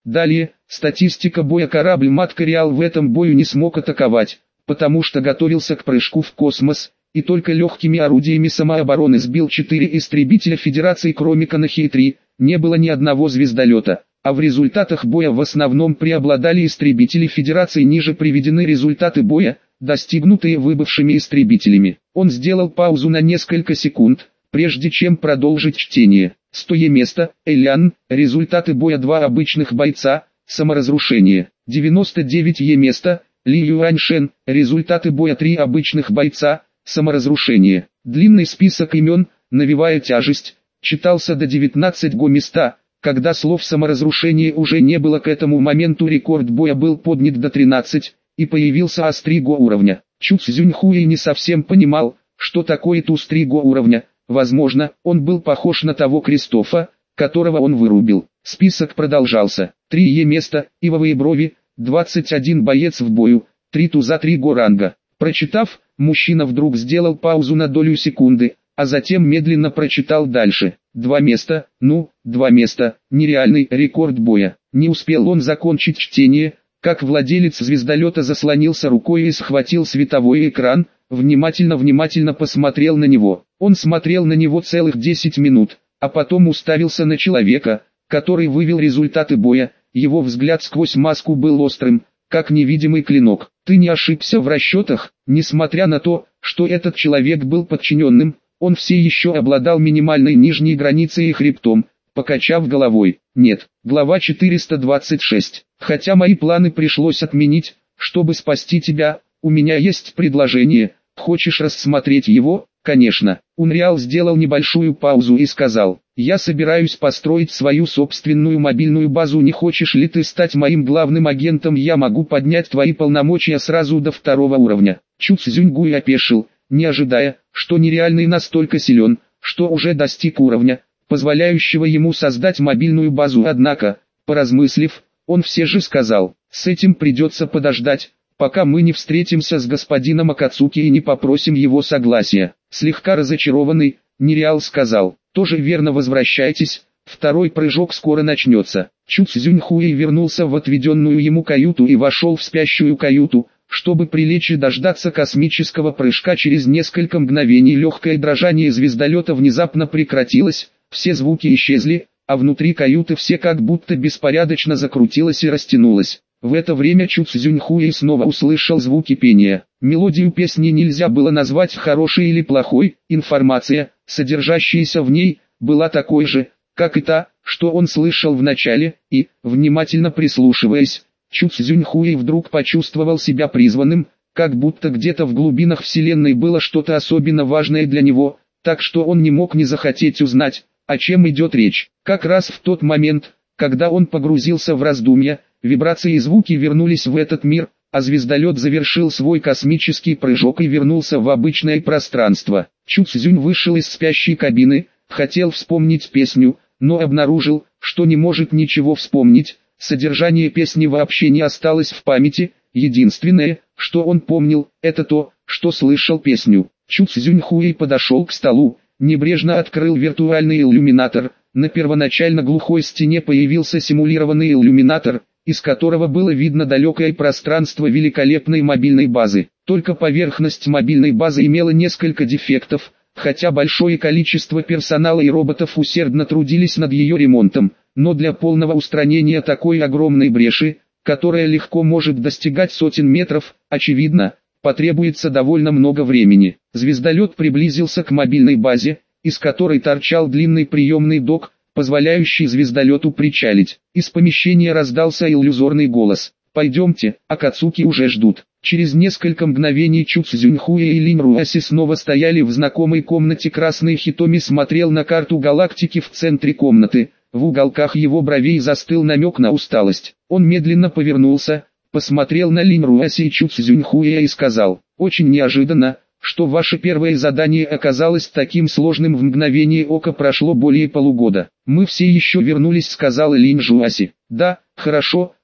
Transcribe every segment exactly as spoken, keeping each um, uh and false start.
Далее, статистика боя. Корабль-матка Реал в этом бою не смог атаковать, потому что готовился к прыжку в космос, и только легкими орудиями самообороны сбил четыре истребителя Федерации, кроме Канахи-три, не было ни одного звездолета, а в результатах боя в основном преобладали истребители Федерации. Ниже приведены результаты боя, достигнутые выбывшими истребителями. Он сделал паузу на несколько секунд, прежде чем продолжить чтение. Стое место, Элян, результаты боя. Два обычных бойца, саморазрушение. девяносто девять е место, Ли Юаньшен, результаты боя. Три обычных бойца, саморазрушение. Длинный список имен, навевая тяжесть, читался до девятнадцати го места, когда слов саморазрушения уже не было. К этому моменту рекорд боя был поднят до тринадцати, и появился Астриго уровня. Чу Цзюньхуэй не совсем понимал, что такое Тустриго уровня. Возможно, он был похож на того Кристофа, которого он вырубил. Список продолжался. три е место, Ивовые брови, двадцать один боец в бою, три туза, три го ранга. Прочитав, мужчина вдруг сделал паузу на долю секунды, а затем медленно прочитал дальше. Два места, ну, два места, нереальный рекорд боя. Не успел он закончить чтение, как владелец звездолета заслонился рукой и схватил световой экран, внимательно-внимательно посмотрел на него. Он смотрел на него целых десять минут, а потом уставился на человека, который вывел результаты боя. Его взгляд сквозь маску был острым, как невидимый клинок. Ты не ошибся в расчетах, несмотря на то, что этот человек был подчиненным, он все еще обладал минимальной нижней границей и хребтом. Покачав головой, нет. Глава четыреста двадцать шесть. Хотя мои планы пришлось отменить, чтобы спасти тебя, у меня есть предложение. Хочешь рассмотреть его? Конечно. Унреал сделал небольшую паузу и сказал: я собираюсь построить свою собственную мобильную базу. Не хочешь ли ты стать моим главным агентом? Я могу поднять твои полномочия сразу до второго уровня. Чу Цзюньгуй опешил, не ожидая, что нереальный настолько силен, что уже достиг уровня, позволяющего ему создать мобильную базу. Однако, поразмыслив, он все же сказал: с этим придется подождать, пока мы не встретимся с господином Акацуки и не попросим его согласия. Слегка разочарованный, Нереал сказал: тоже верно, возвращайтесь, второй прыжок скоро начнется. Чу Цзюньхуэй вернулся в отведенную ему каюту и вошел в спящую каюту, чтобы прилечь и дождаться космического прыжка. Через несколько мгновений легкое дрожание звездолета внезапно прекратилось, все звуки исчезли, а внутри каюты все как будто беспорядочно закрутилось и растянулось. В это время Чу Цзюньхуэй снова услышал звуки пения. Мелодию песни нельзя было назвать хорошей или плохой, информация, содержащаяся в ней, была такой же, как и та, что он слышал в начале, и, внимательно прислушиваясь, Чу Цзюньхуэй вдруг почувствовал себя призванным, как будто где-то в глубинах Вселенной было что-то особенно важное для него, так что он не мог не захотеть узнать, о чем идет речь. Как раз в тот момент, когда он погрузился в раздумья, вибрации и звуки вернулись в этот мир, а звездолет завершил свой космический прыжок и вернулся в обычное пространство. Чу Цзюнь вышел из спящей кабины, хотел вспомнить песню, но обнаружил, что не может ничего вспомнить. Содержание песни вообще не осталось в памяти, единственное, что он помнил, это то, что слышал песню. Чу Цзюньхуэй подошел к столу, небрежно открыл виртуальный иллюминатор. На первоначально глухой стене появился симулированный иллюминатор, из которого было видно далекое пространство великолепной мобильной базы. Только поверхность мобильной базы имела несколько дефектов, хотя большое количество персонала и роботов усердно трудились над ее ремонтом, но для полного устранения такой огромной бреши, которая легко может достигать сотен метров, очевидно, потребуется довольно много времени. Звездолет приблизился к мобильной базе, из которой торчал длинный приемный док, позволяющий звездолету причалить. Из помещения раздался иллюзорный голос: «Пойдемте, Акацуки уже ждут». Через несколько мгновений Чу Цзюньхуэй и Линь Руаси снова стояли в знакомой комнате. Красный Хитоми смотрел на карту галактики в центре комнаты. В уголках его бровей застыл намек на усталость. Он медленно повернулся, посмотрел на Линь Руаси и Чу Цзюньхуэя и сказал: «Очень неожиданно, что ваше первое задание оказалось таким сложным. В мгновение ока прошло более полугода. Мы все еще вернулись», — сказала Линь Руаси. «Да, хорошо,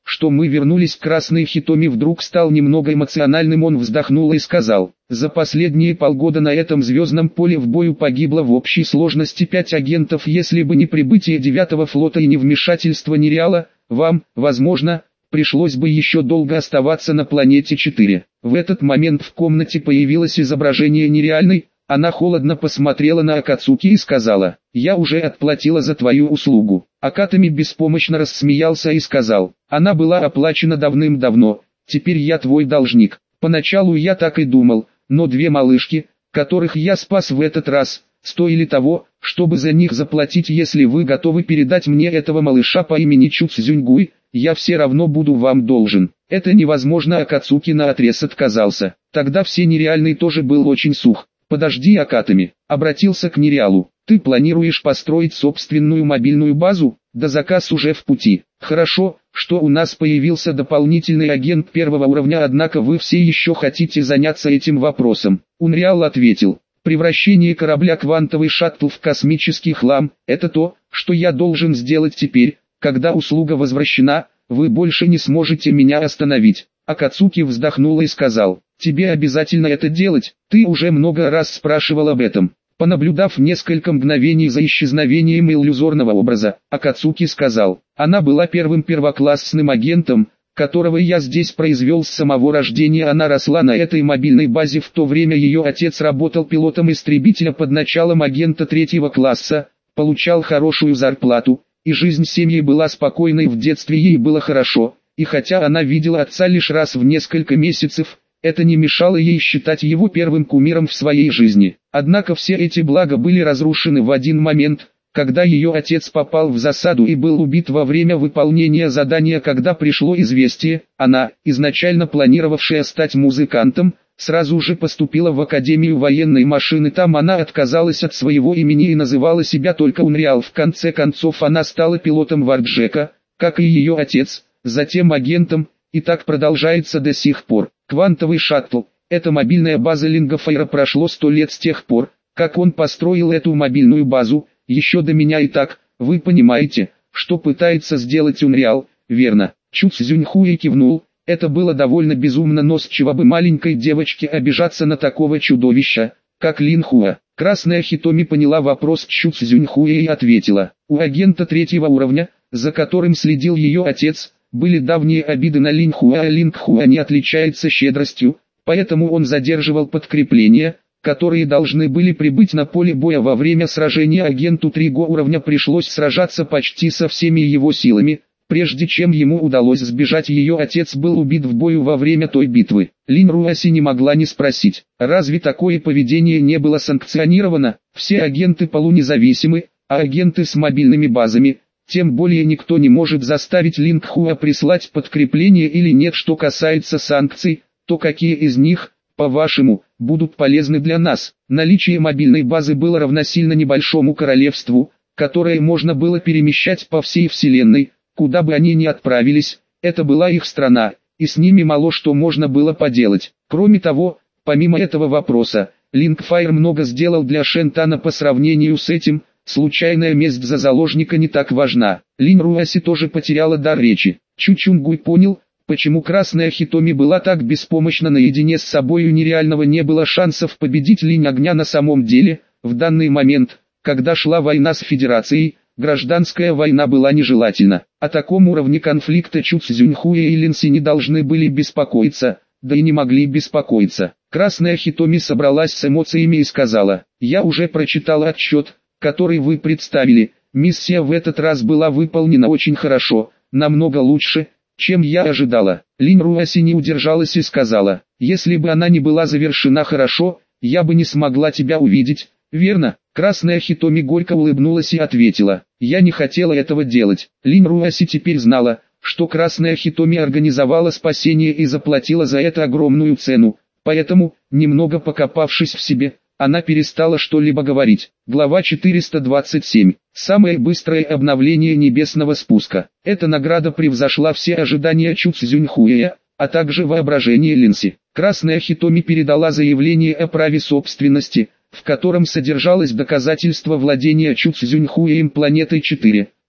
что мы вернулись к Красной Хитоми, вдруг стал немного эмоциональным. Он вздохнул и сказал: за последние полгода на этом звездном поле в бою погибло в общей сложности пять агентов. Если бы не прибытие девятого флота и не вмешательство Нереала, вам, возможно, пришлось бы еще долго оставаться на планете четыре. В этот момент в комнате появилось изображение Нереальной. Она холодно посмотрела на Акацуки и сказала: я уже отплатила за твою услугу. Акатами беспомощно рассмеялся и сказал: она была оплачена давным-давно, теперь я твой должник. Поначалу я так и думал, но две малышки, которых я спас в этот раз, стоили того, чтобы за них заплатить. Если вы готовы передать мне этого малыша по имени Чуцзюньгуй, я все равно буду вам должен. Это невозможно. Акацуки наотрез отказался. Тогда все Нереальный тоже был очень сух. Подожди, Акатами, обратился к Нереалу. Ты планируешь построить собственную мобильную базу? Да заказ уже в пути. Хорошо, что у нас появился дополнительный агент первого уровня, однако вы все еще хотите заняться этим вопросом. Унреал ответил: превращение корабля «Квантовый шаттл» в космический хлам – это то, что я должен сделать теперь. Когда услуга возвращена, вы больше не сможете меня остановить. Акацуки вздохнула и сказал: тебе обязательно это делать, ты уже много раз спрашивал об этом. Понаблюдав несколько мгновений за исчезновением иллюзорного образа, Акацуки сказал: она была первым первоклассным агентом, которого я здесь произвел с самого рождения. Она росла на этой мобильной базе, в то время ее отец работал пилотом истребителя под началом агента третьего класса, получал хорошую зарплату, и жизнь семьи была спокойной. В детстве ей было хорошо, и хотя она видела отца лишь раз в несколько месяцев, это не мешало ей считать его первым кумиром в своей жизни. Однако все эти блага были разрушены в один момент, когда ее отец попал в засаду и был убит во время выполнения задания. Когда пришло известие, она, изначально планировавшая стать музыкантом, сразу же поступила в Академию военной машины. Там она отказалась от своего имени и называла себя только Унреал. В конце концов она стала пилотом Варджека, как и ее отец, затем агентом, и так продолжается до сих пор. Квантовый шаттл – это мобильная база Лингофайра. Прошло сто лет с тех пор, как он построил эту мобильную базу, еще до меня. И так, вы понимаете, что пытается сделать Унреал, верно? Чуцзюньхуэй кивнул. Это было довольно безумно, но с чего бы маленькой девочке обижаться на такого чудовища, как Линхуа? Красная Хитоми поняла вопрос Чуцзюньхуэй и ответила: у агента третьего уровня, за которым следил ее отец, были давние обиды на Линхуа, а Линхуа не отличается щедростью, поэтому он задерживал подкрепления, которые должны были прибыть на поле боя. Во время сражения агенту третьего уровня пришлось сражаться почти со всеми его силами, прежде чем ему удалось сбежать. Ее отец был убит в бою во время той битвы. Лин Руаси не могла не спросить: разве такое поведение не было санкционировано? Все агенты полунезависимы, а агенты с мобильными базами, тем более никто не может заставить Линхуа прислать подкрепление или нет. Что касается санкций, то какие из них, по-вашему, будут полезны для нас? Наличие мобильной базы было равносильно небольшому королевству, которое можно было перемещать по всей вселенной, куда бы они ни отправились. Это была их страна, и с ними мало что можно было поделать. Кроме того, помимо этого вопроса, Лингфайр много сделал для Шентана. По сравнению с этим, случайная месть за заложника не так важна. Лин Руаси тоже потеряла дар речи. Чучунгуй понял, почему Красная Хитоми была так беспомощна наедине с собой. У Нереального не было шансов победить Линь Огня. На самом деле, в данный момент, когда шла война с Федерацией, гражданская война была нежелательна. О таком уровне конфликта Чуцзюньхуэй и Линси не должны были беспокоиться, да и не могли беспокоиться. Красная Хитоми собралась с эмоциями и сказала: я уже прочитала отчет, который вы представили. Миссия в этот раз была выполнена очень хорошо, намного лучше, чем я ожидала. Лин Руаси не удержалась и сказала: если бы она не была завершена хорошо, я бы не смогла тебя увидеть, верно? Красная Хитоми горько улыбнулась и ответила: я не хотела этого делать. Лин Руаси теперь знала, что Красная Хитоми организовала спасение и заплатила за это огромную цену, поэтому, немного покопавшись в себе, она перестала что-либо говорить. Глава четыреста двадцать семь. Самое быстрое обновление небесного спуска. Эта награда превзошла все ожидания Чуцзюньхуэя, а также воображение Линси. Красная Хитоми передала заявление о праве собственности, в котором содержалось доказательство владения Чуцзюньхуэем планетой четыре.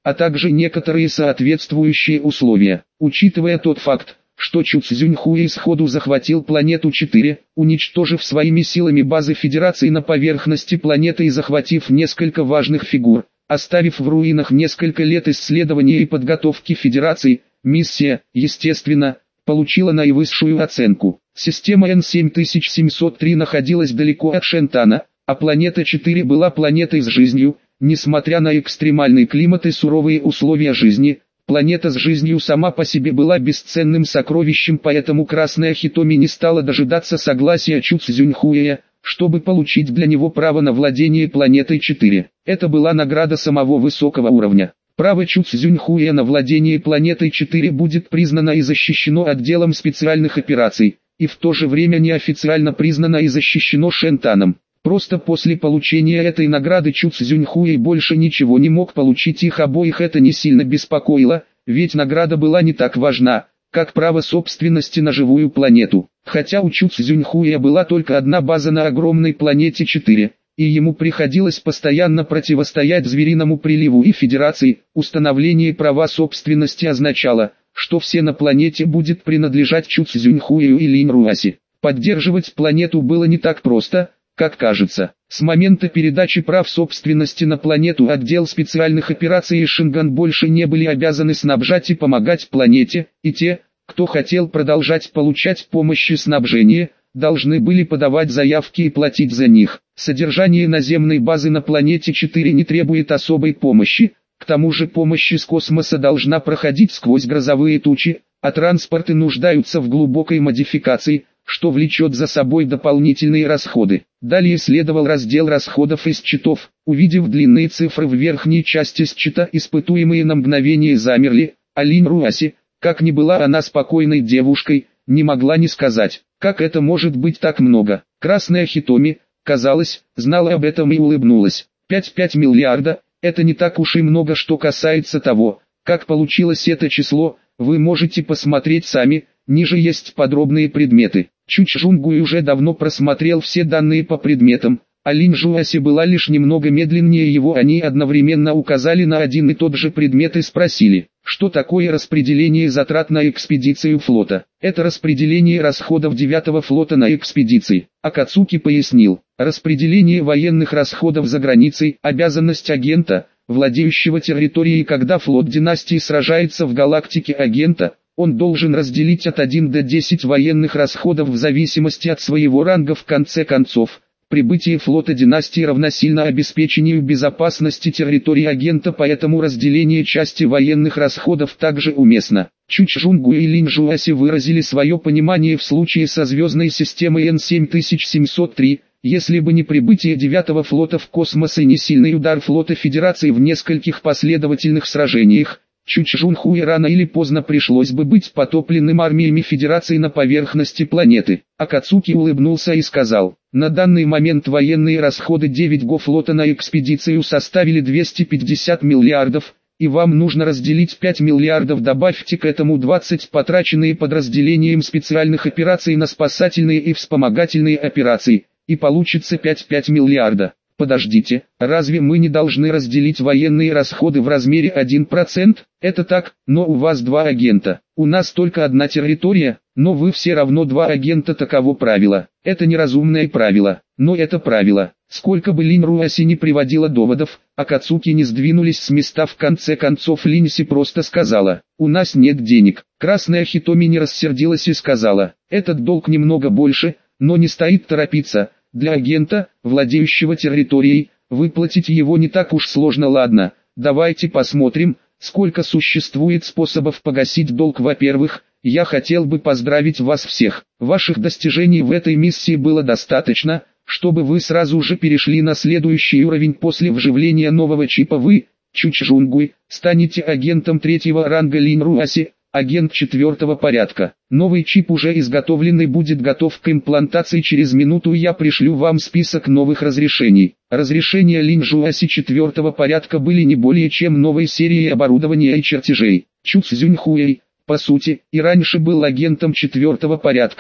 а также некоторые соответствующие условия. Учитывая тот факт, что Чу Цзюньхуэй сходу захватил планету четыре, уничтожив своими силами базы Федерации на поверхности планеты и захватив несколько важных фигур, оставив в руинах несколько лет исследования и подготовки Федерации, миссия, естественно, получила наивысшую оценку. Система Н семь тысяч семьсот три находилась далеко от Шентана, а планета четыре была планетой с жизнью. Несмотря на экстремальный климат и суровые условия жизни, планета с жизнью сама по себе была бесценным сокровищем, поэтому Красная Хитоми не стала дожидаться согласия Чу Цзюньхуэя, чтобы получить для него право на владение планетой четыре. Это была награда самого высокого уровня. Право Чу Цзюньхуэя на владение планетой четыре будет признано и защищено отделом специальных операций, и в то же время неофициально признано и защищено Шентаном. Просто после получения этой награды Чу Цзюньхуэй больше ничего не мог получить, их обоих это не сильно беспокоило, ведь награда была не так важна, как право собственности на живую планету. Хотя у Чу Цзюньхуэя была только одна база на огромной планете четыре, и ему приходилось постоянно противостоять звериному приливу и Федерации, установление права собственности означало, что все на планете будет принадлежать Чу Цзюньхуэю и Линь Руаси. Поддерживать планету было не так просто, как кажется. С момента передачи прав собственности на планету отдел специальных операций и Шинган больше не были обязаны снабжать и помогать планете, и те, кто хотел продолжать получать помощь и снабжение, должны были подавать заявки и платить за них. Содержание наземной базы на планете четыре не требует особой помощи, к тому же помощь из космоса должна проходить сквозь грозовые тучи, а транспорты нуждаются в глубокой модификации, что влечет за собой дополнительные расходы. Далее следовал раздел расходов из счетов. Увидев длинные цифры в верхней части счета, испытуемые на мгновение замерли, а Линь Руаси, как ни была она спокойной девушкой, не могла не сказать, как это может быть так много. Красная Хитоми, казалось, знала об этом и улыбнулась. пять целых пять миллиарда, это не так уж и много, что касается того, как получилось это число, вы можете посмотреть сами, ниже есть подробные предметы. Чу Чжунгуй уже давно просмотрел все данные по предметам, а Линь Жуаси была лишь немного медленнее его. Они одновременно указали на один и тот же предмет и спросили, что такое распределение затрат на экспедицию флота. Это распределение расходов девятого флота на экспедиции. Акацуки пояснил, распределение военных расходов за границей – обязанность агента, владеющего территорией. Когда флот династии сражается в галактике агента, он должен разделить от одного до десяти военных расходов в зависимости от своего ранга. В конце концов, прибытие флота династии равносильно обеспечению безопасности территории агента, поэтому разделение части военных расходов также уместно. Чу Чжунгуй и Линь Жуаси выразили свое понимание в случае со звездной системой Н семь тысяч семьсот три, если бы не прибытие девятого флота в космос и не сильный удар флота Федерации в нескольких последовательных сражениях, Чу Чжунхуэ рано или поздно пришлось бы быть потопленным армиями Федерации на поверхности планеты. Акацуки улыбнулся и сказал, на данный момент военные расходы девятого флота на экспедицию составили двести пятьдесят миллиардов, и вам нужно разделить пять миллиардов, добавьте к этому двадцать потраченные подразделением специальных операций на спасательные и вспомогательные операции, и получится пять целых пять миллиарда. Подождите, разве мы не должны разделить военные расходы в размере один процент? Это так, но у вас два агента. У нас только одна территория, но вы все равно два агента, таково правило. Это неразумное правило, но это правило. Сколько бы Линь Руаси не приводила доводов, Акацуки не сдвинулись с места. В конце концов Линь Си просто сказала, у нас нет денег. Красная Хитоми не рассердилась и сказала, этот долг немного больше, но не стоит торопиться. Для агента, владеющего территорией, выплатить его не так уж сложно. Ладно, давайте посмотрим, сколько существует способов погасить долг. Во-первых, я хотел бы поздравить вас всех. Ваших достижений в этой миссии было достаточно, чтобы вы сразу же перешли на следующий уровень. После вживления нового чипа вы, Чу Чжунгуй, станете агентом третьего ранга. Линь Руаси, агент четвертого порядка. Новый чип уже изготовлен и будет готов к имплантации через минуту. Я пришлю вам список новых разрешений. Разрешения Линь Жуаси четвертого порядка были не более чем новой серией оборудования и чертежей. Чу Цзюньхуэй, по сути, и раньше был агентом четвертого порядка,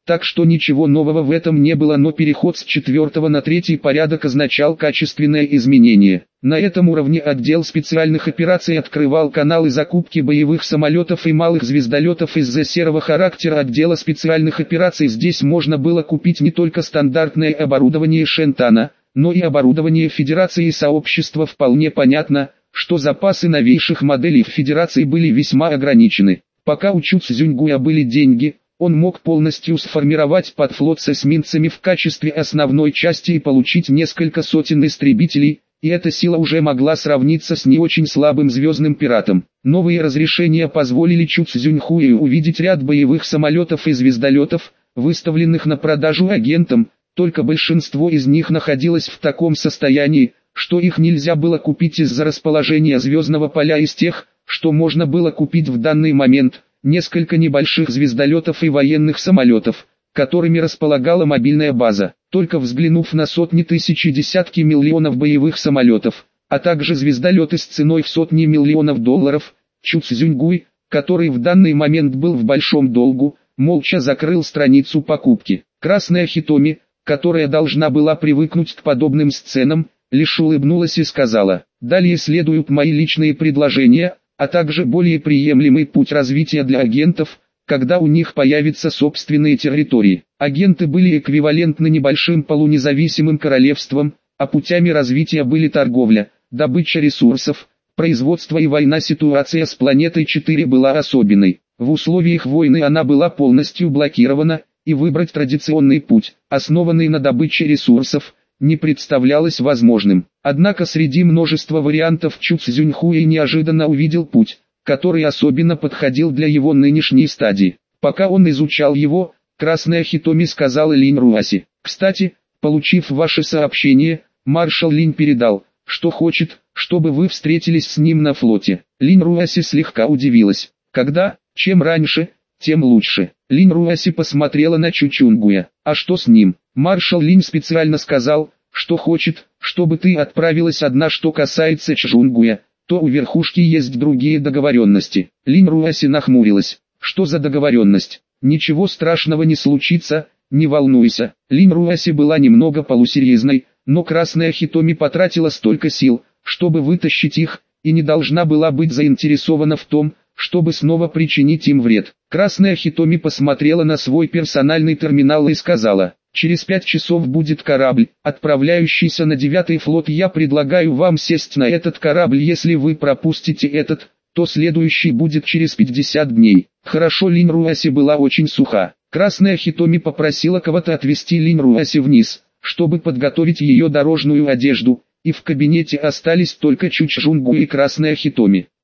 так что ничего нового в этом не было, но переход с четвертого на третий порядок означал качественное изменение. На этом уровне отдел специальных операций открывал каналы закупки боевых самолетов и малых звездолетов. Из-за серого характера отдела специальных операций здесь можно было купить не только стандартное оборудование Шентана, но и оборудование Федерации и сообщества. Вполне понятно, что запасы новейших моделей в Федерации были весьма ограничены. Пока у Чу Цзюньгуя были деньги, он мог полностью сформировать подфлот с эсминцами в качестве основной части и получить несколько сотен истребителей, и эта сила уже могла сравниться с не очень слабым звездным пиратом. Новые разрешения позволили Чу Цзюньхую увидеть ряд боевых самолетов и звездолетов, выставленных на продажу агентам, только большинство из них находилось в таком состоянии, что их нельзя было купить из-за расположения звездного поля. Из тех, что можно было купить в данный момент, несколько небольших звездолетов и военных самолетов, которыми располагала мобильная база. Только взглянув на сотни тысяч и десятки миллионов боевых самолетов, а также звездолеты с ценой в сотни миллионов долларов, Чу Цзюньгуй, который в данный момент был в большом долгу, молча закрыл страницу покупки. Красная Хитоми, которая должна была привыкнуть к подобным сценам, лишь улыбнулась и сказала: «Далее следуют мои личные предложения, а также более приемлемый путь развития для агентов, когда у них появятся собственные территории». Агенты были эквивалентны небольшим полунезависимым королевствам, а путями развития были торговля, добыча ресурсов, производство и война. Ситуация с планетой четыре была особенной. В условиях войны она была полностью блокирована, и выбрать традиционный путь, основанный на добыче ресурсов, не представлялось возможным. Однако среди множества вариантов Чу Цзюньхуй неожиданно увидел путь, который особенно подходил для его нынешней стадии. Пока он изучал его, Красная Хитоми сказала Линь Руаси: «Кстати, получив ваше сообщение, маршал Линь передал, что хочет, чтобы вы встретились с ним на флоте». Линь Руаси слегка удивилась. «Когда? Чем раньше, тем лучше». Линь Руаси посмотрела на Чу Чунгуя. «А что с ним?» Маршал Линь специально сказал, что хочет, чтобы ты отправилась одна. Что касается Чжунгуя, то у верхушки есть другие договоренности. Линь Руаси нахмурилась. «Что за договоренность?» «Ничего страшного не случится, не волнуйся». Линь Руаси была немного полусерьезной, но Красная Хитоми потратила столько сил, чтобы вытащить их, и не должна была быть заинтересована в том, чтобы снова причинить им вред. Красная Хитоми посмотрела на свой персональный терминал и сказала: «Через пять часов будет корабль, отправляющийся на девятый флот. Я предлагаю вам сесть на этот корабль. Если вы пропустите этот, то следующий будет через пятьдесят дней». Хорошо. Линь Руаси была очень суха. Красная Хитоми попросила кого-то отвезти Линь Руаси вниз, чтобы подготовить ее дорожную одежду, и в кабинете остались только Чу Чжунгу и Красная Хитоми.